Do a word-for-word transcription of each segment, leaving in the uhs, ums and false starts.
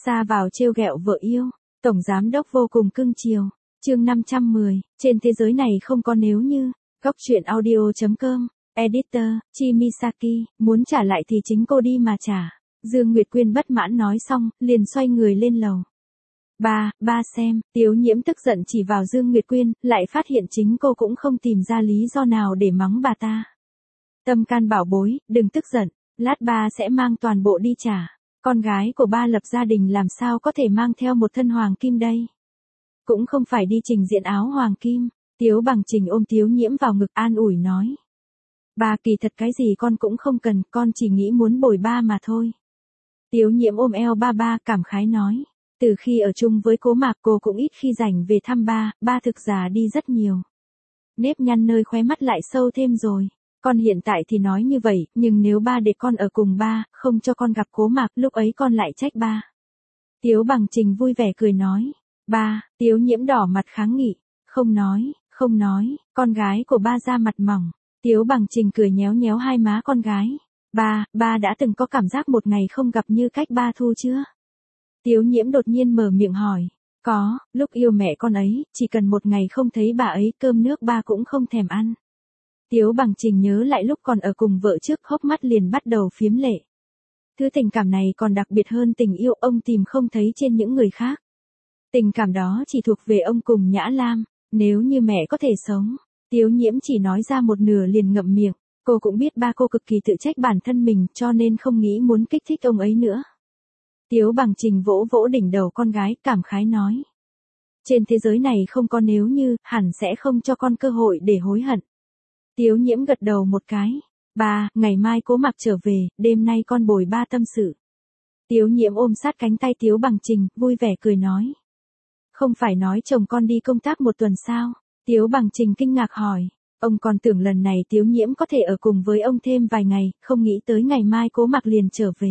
Xa vào trêu ghẹo vợ yêu, tổng giám đốc vô cùng cưng chiều. Chương năm trăm mười, trên thế giới này không có nếu như. Góc truyện audio chấm com, Editor, Chimisaki, muốn trả lại thì chính cô đi mà trả. Dương Nguyệt Quyên bất mãn nói xong, liền xoay người lên lầu. Ba, ba xem, Tiếu Nhiễm tức giận chỉ vào Dương Nguyệt Quyên, lại phát hiện chính cô cũng không tìm ra lý do nào để mắng bà ta. Tâm can bảo bối, đừng tức giận, lát ba sẽ mang toàn bộ đi trả. Con gái của ba lập gia đình làm sao có thể mang theo một thân hoàng kim đây? Cũng không phải đi trình diễn áo hoàng kim. Tiếu Bằng Trình ôm Tiếu Nhiễm vào ngực an ủi nói. Ba kỳ thật cái gì con cũng không cần, con chỉ nghĩ muốn bồi ba mà thôi. Tiếu Nhiễm ôm eo ba ba cảm khái nói. Từ khi ở chung với Cố Mạc cô cũng ít khi rảnh về thăm ba, ba thực già đi rất nhiều. Nếp nhăn nơi khóe mắt lại sâu thêm rồi. Con hiện tại thì nói như vậy, nhưng nếu ba để con ở cùng ba, không cho con gặp Cố Mạc, lúc ấy con lại trách ba. Tiếu Bằng Trình vui vẻ cười nói. Ba, Tiếu Nhiễm đỏ mặt kháng nghị. Không nói, không nói, con gái của ba ra mặt mỏng. Tiếu Bằng Trình cười nhéo nhéo hai má con gái. Ba, ba đã từng có cảm giác một ngày không gặp như cách ba thu chưa? Tiếu Nhiễm đột nhiên mở miệng hỏi. Có, lúc yêu mẹ con ấy, chỉ cần một ngày không thấy bà ấy, cơm nước ba cũng không thèm ăn. Tiếu Bằng Trình nhớ lại lúc còn ở cùng vợ trước, hốc mắt liền bắt đầu phiếm lệ. Thứ tình cảm này còn đặc biệt hơn tình yêu ông tìm không thấy trên những người khác. Tình cảm đó chỉ thuộc về ông cùng Nhã Lam. Nếu như mẹ có thể sống, Tiếu Nhiễm chỉ nói ra một nửa liền ngậm miệng. Cô cũng biết ba cô cực kỳ tự trách bản thân mình, cho nên không nghĩ muốn kích thích ông ấy nữa. Tiếu Bằng Trình vỗ vỗ đỉnh đầu con gái, cảm khái nói. Trên thế giới này không có nếu như, hẳn sẽ không cho con cơ hội để hối hận. Tiếu Nhiễm gật đầu một cái. Ba, ngày mai Cố Mạc trở về, đêm nay con bồi ba tâm sự. Tiếu Nhiễm ôm sát cánh tay Tiếu Bằng Trình, vui vẻ cười nói. Không phải nói chồng con đi công tác một tuần sao? Tiếu Bằng Trình kinh ngạc hỏi. Ông còn tưởng lần này Tiếu Nhiễm có thể ở cùng với ông thêm vài ngày, không nghĩ tới ngày mai Cố Mạc liền trở về.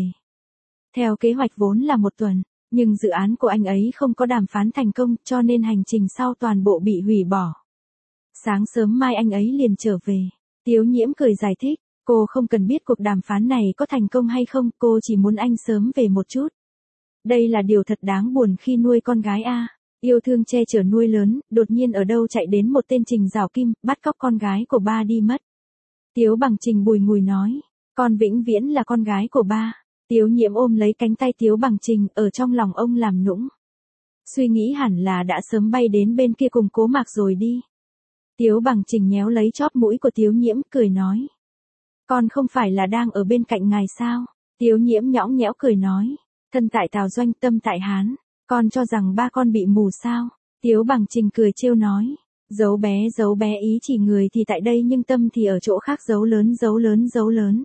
Theo kế hoạch vốn là một tuần, nhưng dự án của anh ấy không có đàm phán thành công, cho nên hành trình sau toàn bộ bị hủy bỏ. Sáng sớm mai anh ấy liền trở về. Tiếu Nhiễm cười giải thích, cô không cần biết cuộc đàm phán này có thành công hay không, cô chỉ muốn anh sớm về một chút. Đây là điều thật đáng buồn khi nuôi con gái a. Yêu thương che chở nuôi lớn, đột nhiên ở đâu chạy đến một tên Trình Giảo Kim, bắt cóc con gái của ba đi mất. Tiếu Bằng Trình bùi ngùi nói, con vĩnh viễn là con gái của ba. Tiếu Nhiễm ôm lấy cánh tay Tiếu Bằng Trình, ở trong lòng ông làm nũng. Suy nghĩ hẳn là đã sớm bay đến bên kia cùng Cố Mạc rồi đi. Tiếu Bằng Trình nhéo lấy chóp mũi của Tiếu Nhiễm, cười nói. Con không phải là đang ở bên cạnh ngài sao? Tiếu Nhiễm nhõng nhẽo cười nói. Thân tại Tào Doanh, tâm tại Hán. Con cho rằng ba con bị mù sao? Tiếu Bằng Trình cười trêu nói. Dấu bé dấu bé ý chỉ người thì tại đây nhưng tâm thì ở chỗ khác, dấu lớn dấu lớn dấu lớn.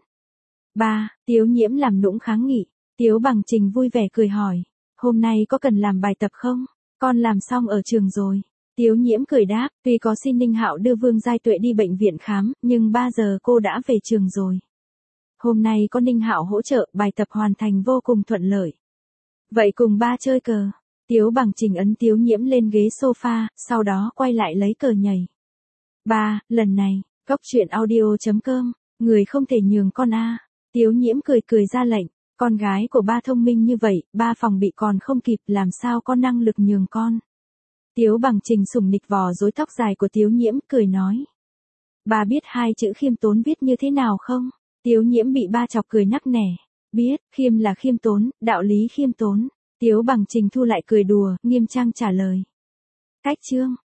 Ba, Tiếu Nhiễm làm nũng kháng nghị. Tiếu Bằng Trình vui vẻ cười hỏi. Hôm nay có cần làm bài tập không? Con làm xong ở trường rồi. Tiếu Nhiễm cười đáp, tuy có xin Ninh Hạo đưa Vương Giai Tuệ đi bệnh viện khám, nhưng ba giờ cô đã về trường rồi. Hôm nay có Ninh Hạo hỗ trợ, bài tập hoàn thành vô cùng thuận lợi. Vậy cùng ba chơi cờ. Tiếu Bằng Trình ấn Tiếu Nhiễm lên ghế sofa, sau đó quay lại lấy cờ nhảy. Ba, lần này, góc truyện audio chấm com, người không thể nhường con a. Tiếu Nhiễm cười cười ra lệnh, con gái của ba thông minh như vậy, ba phòng bị còn không kịp, làm sao có năng lực nhường con. Tiếu Bằng Trình sủng nịch vò rối tóc dài của Tiếu Nhiễm, cười nói. Ba biết hai chữ khiêm tốn viết như thế nào không? Tiếu Nhiễm bị ba chọc cười nắc nẻ. Biết, khiêm là khiêm tốn, đạo lý khiêm tốn. Tiếu Bằng Trình thu lại cười đùa, nghiêm trang trả lời. Cách chương.